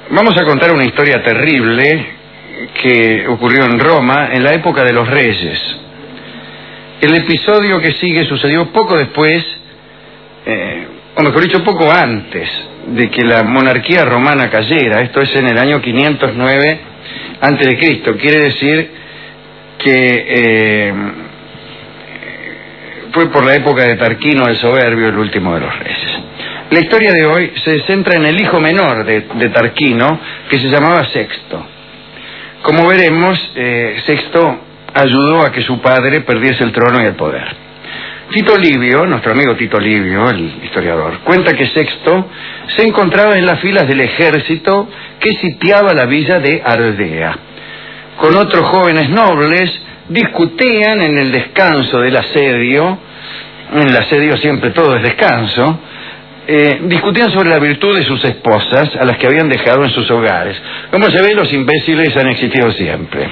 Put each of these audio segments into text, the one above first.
Vamos a contar una historia terrible que ocurrió en Roma en la época de los Reyes. El episodio que sigue sucedió poco después, o mejor dicho, poco antes de que la monarquía romana cayera. Esto es en el año 509 a.C. Quiere decir que fue por la época de Tarquino el Soberbio, el último de los reyes. La historia de hoy se centra en el hijo menor de Tarquino, que se llamaba Sexto. Como veremos, Sexto ayudó a que su padre perdiese el trono y el poder. Tito Livio, nuestro amigo Tito Livio, el historiador, cuenta que Sexto se encontraba en las filas del ejército que sitiaba la villa de Ardea. Con otros jóvenes nobles discutían en el descanso del asedio. En el asedio siempre todo es descanso. Discutían sobre la virtud de sus esposas, a las que habían dejado en sus hogares. Como se ve, los imbéciles han existido siempre.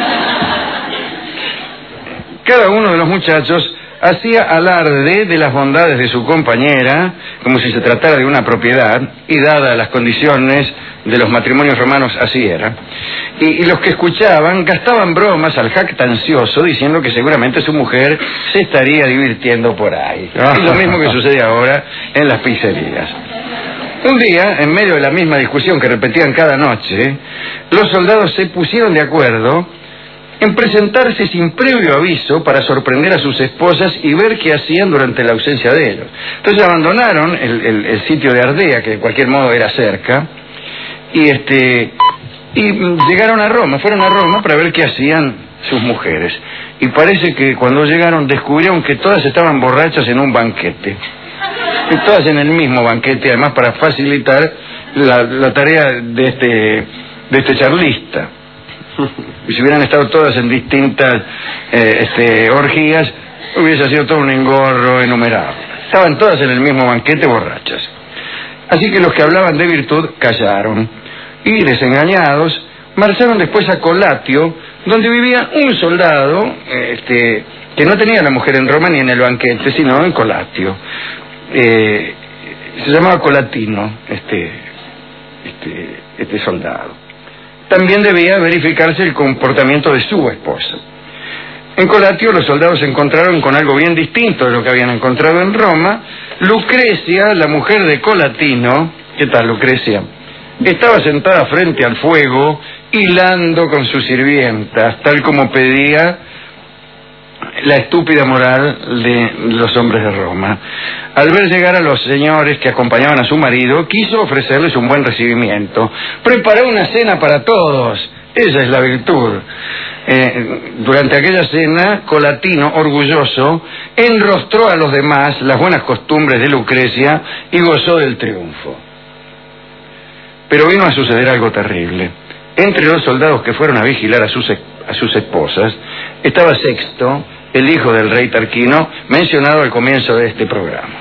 Cada uno de los muchachos hacía alarde de las bondades de su compañera, como si se tratara de una propiedad, y dadas las condiciones de los matrimonios romanos, así era. Y los que escuchaban gastaban bromas al jactancioso, diciendo que seguramente su mujer se estaría divirtiendo por ahí. Es lo mismo que sucede ahora en las pizzerías. Un día, en medio de la misma discusión que repetían cada noche, los soldados se pusieron de acuerdo en presentarse sin previo aviso para sorprender a sus esposas y ver qué hacían durante la ausencia de ellos. Entonces abandonaron el sitio de Ardea, que de cualquier modo era cerca, y llegaron a Roma, fueron a Roma para ver qué hacían sus mujeres. Y parece que cuando llegaron descubrieron que todas estaban borrachas en un banquete. Y todas en el mismo banquete, además para facilitar la tarea de este charlista. Y si hubieran estado todas en distintas orgías, hubiese sido todo un engorro enumerable. Estaban todas en el mismo banquete borrachas. Así que los que hablaban de virtud callaron. Y desengañados, marcharon después a Colatio, donde vivía un soldado que no tenía a la mujer en Roma ni en el banquete, sino en Colatio. Se llamaba Colatino, este soldado. También debía verificarse el comportamiento de su esposa. En Colatio los soldados se encontraron con algo bien distinto de lo que habían encontrado en Roma. Lucrecia, la mujer de Colatino, ¿qué tal, Lucrecia? Estaba sentada frente al fuego, hilando con sus sirvientas, tal como pedía la estúpida moral de los hombres de Roma. Al ver llegar a los señores que acompañaban a su marido, quiso ofrecerles un buen recibimiento. Preparó una cena para todos. Esa es la virtud. Durante aquella cena, Colatino, orgulloso, enrostró a los demás las buenas costumbres de Lucrecia y gozó del triunfo. Pero vino a suceder algo terrible. Entre los soldados que fueron a vigilar a sus esposas estaba Sexto, el hijo del rey Tarquino, mencionado al comienzo de este programa.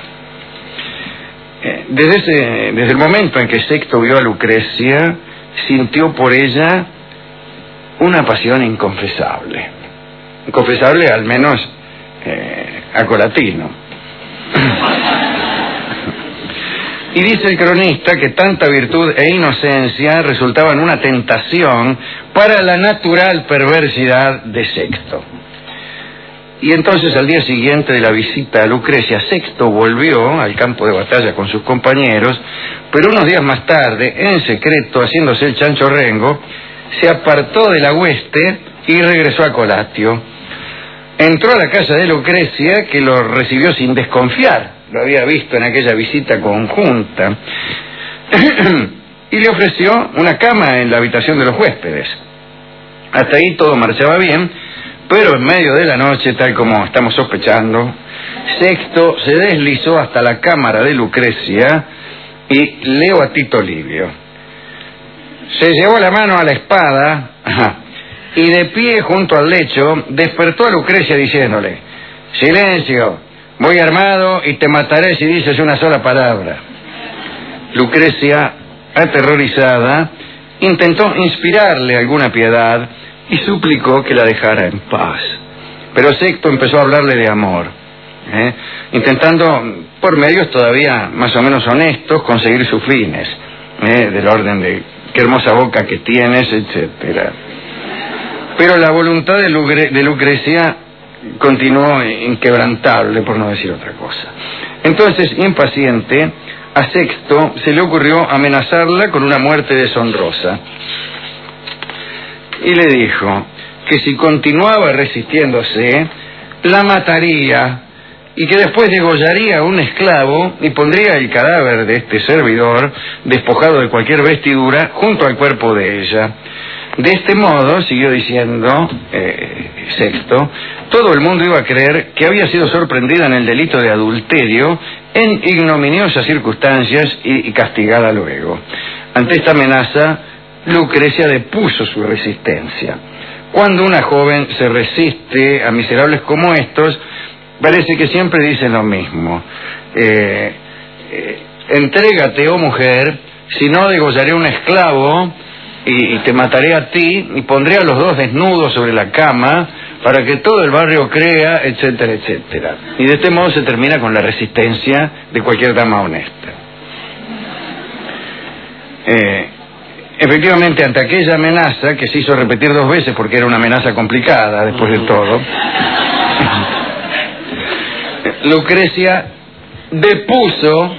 Desde el momento en que Sexto vio a Lucrecia, sintió por ella una pasión inconfesable. Inconfesable al menos a Colatino. Y dice el cronista que tanta virtud e inocencia resultaban una tentación para la natural perversidad de Sexto. Y entonces, al día siguiente de la visita a Lucrecia, Sexto volvió al campo de batalla con sus compañeros, pero unos días más tarde, en secreto, haciéndose el chancho rengo, se apartó de la hueste y regresó a Colatio. Entró a la casa de Lucrecia, que lo recibió sin desconfiar. Lo había visto en aquella visita conjunta. Y le ofreció una cama en la habitación de los huéspedes. Hasta ahí todo marchaba bien, pero en medio de la noche, tal como estamos sospechando, Sexto se deslizó hasta la cámara de Lucrecia y leo a Tito Livio. Se llevó la mano a la espada y de pie junto al lecho despertó a Lucrecia diciéndole: «Silencio, voy armado y te mataré si dices una sola palabra». Lucrecia, aterrorizada, intentó inspirarle alguna piedad y suplicó que la dejara en paz. Pero Sexto empezó a hablarle de amor, intentando, por medios todavía más o menos honestos, conseguir sus fines, del orden de qué hermosa boca que tienes, etcétera. Pero la voluntad de Lucrecia continuó inquebrantable, por no decir otra cosa. Entonces, impaciente, a Sexto se le ocurrió amenazarla con una muerte deshonrosa. Y le dijo que si continuaba resistiéndose, la mataría y que después degollaría a un esclavo y pondría el cadáver de este servidor, despojado de cualquier vestidura, junto al cuerpo de ella. De este modo, siguió diciendo Sexto, todo el mundo iba a creer que había sido sorprendida en el delito de adulterio en ignominiosas circunstancias y castigada luego. Ante esta amenaza, Lucrecia depuso su resistencia. Cuando una joven se resiste a miserables como estos, parece que siempre dicen lo mismo. Entrégate, oh mujer, si no degollaré a un esclavo y te mataré a ti y pondré a los dos desnudos sobre la cama para que todo el barrio crea, etcétera, etcétera. Y de este modo se termina con la resistencia de cualquier dama honesta. Efectivamente, ante aquella amenaza, que se hizo repetir 2 veces porque era una amenaza complicada después de todo, Lucrecia depuso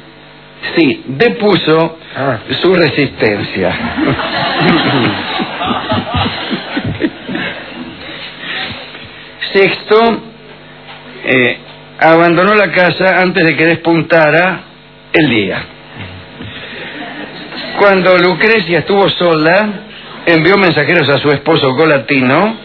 su resistencia. Sexto abandonó la casa antes de que despuntara el día. Cuando Lucrecia estuvo sola, envió mensajeros a su esposo Colatino,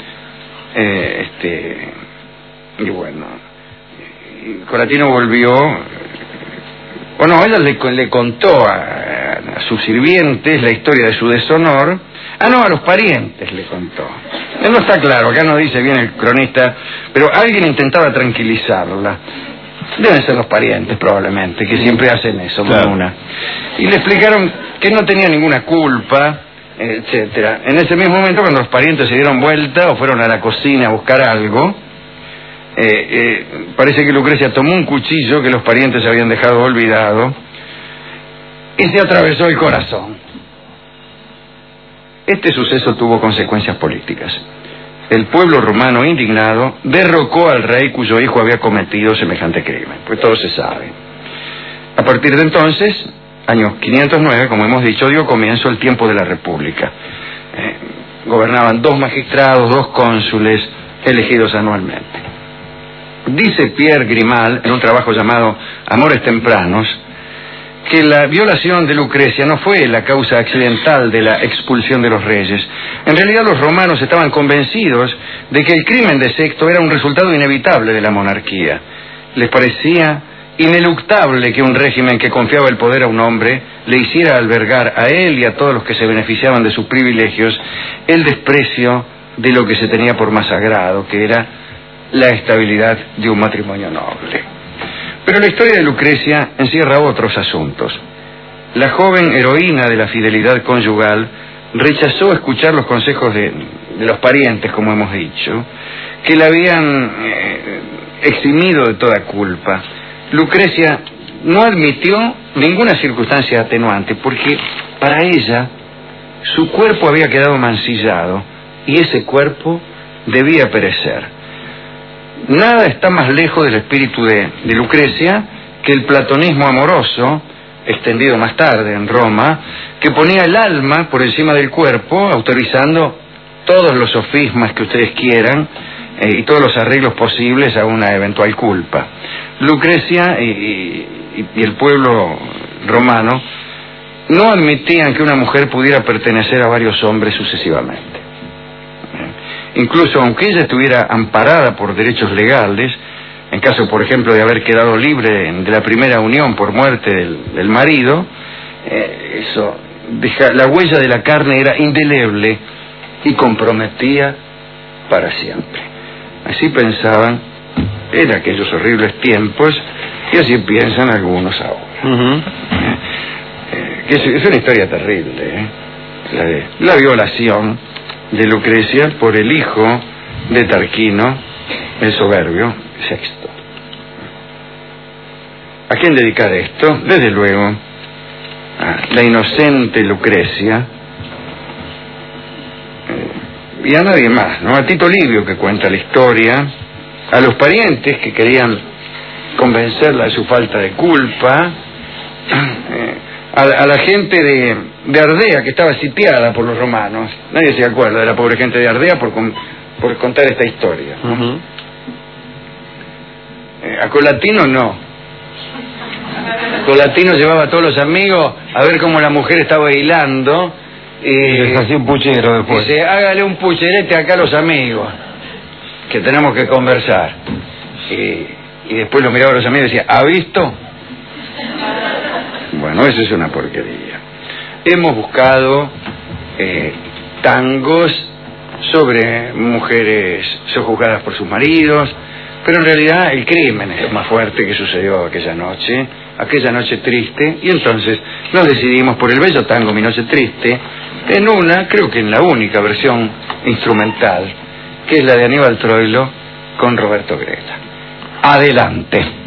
y bueno, Colatino volvió, ella le contó a sus sirvientes la historia de su deshonor, a los parientes le contó. No está claro, acá no dice bien el cronista, pero alguien intentaba tranquilizarla. Deben ser los parientes probablemente, que siempre hacen eso, claro. Y le explicaron que no tenía ninguna culpa, etcétera. En ese mismo momento, cuando los parientes se dieron vuelta o fueron a la cocina a buscar algo, parece que Lucrecia tomó un cuchillo que los parientes habían dejado olvidado y se atravesó el corazón. Este suceso tuvo consecuencias políticas. El pueblo romano, indignado, derrocó al rey cuyo hijo había cometido semejante crimen. Pues todo se sabe. A partir de entonces, año 509, como hemos dicho, dio comienzo el tiempo de la República. Gobernaban 2 magistrados, 2 cónsules, elegidos anualmente. Dice Pierre Grimal, en un trabajo llamado Amores Tempranos, que la violación de Lucrecia no fue la causa accidental de la expulsión de los reyes. En realidad los romanos estaban convencidos de que el crimen de Sexto era un resultado inevitable de la monarquía. Les parecía ineluctable que un régimen que confiaba el poder a un hombre le hiciera albergar a él y a todos los que se beneficiaban de sus privilegios el desprecio de lo que se tenía por más sagrado, que era la estabilidad de un matrimonio noble. Pero la historia de Lucrecia encierra otros asuntos. La joven heroína de la fidelidad conyugal rechazó escuchar los consejos de los parientes, como hemos dicho, que la habían eximido de toda culpa. Lucrecia no admitió ninguna circunstancia atenuante, porque para ella su cuerpo había quedado mancillado y ese cuerpo debía perecer. Nada está más lejos del espíritu de Lucrecia que el platonismo amoroso, extendido más tarde en Roma, que ponía el alma por encima del cuerpo, autorizando todos los sofismas que ustedes quieran y todos los arreglos posibles a una eventual culpa. Lucrecia y el pueblo romano no admitían que una mujer pudiera pertenecer a varios hombres sucesivamente. Incluso aunque ella estuviera amparada por derechos legales, en caso, por ejemplo, de haber quedado libre de la primera unión por muerte del marido, la huella de la carne era indeleble y comprometía para siempre. Así pensaban en aquellos horribles tiempos y así piensan algunos ahora. Que es una historia terrible, la violación de Lucrecia por el hijo de Tarquino, el soberbio Sexto. ¿A quién dedicar esto? Desde luego a la inocente Lucrecia, y a nadie más, ¿no? A Tito Livio, que cuenta la historia, a los parientes que querían convencerla de su falta de culpa, a la gente de Ardea, que estaba sitiada por los romanos. Nadie se acuerda de la pobre gente de Ardea por contar esta historia, ¿no? A Colatino no. Colatino llevaba a todos los amigos a ver cómo la mujer estaba hilando y les hacía un puchero después. Dice, hágale un pucherete acá a los amigos, que tenemos que conversar. Y después lo miraba a los amigos y decía, ¿ha visto? Bueno, eso es una porquería. Hemos buscado tangos sobre mujeres sojuzgadas por sus maridos, pero en realidad el crimen es lo más fuerte que sucedió aquella noche triste, y entonces nos decidimos por el bello tango Mi Noche Triste, en creo que en la única versión instrumental, que es la de Aníbal Troilo con Roberto Grela. Adelante.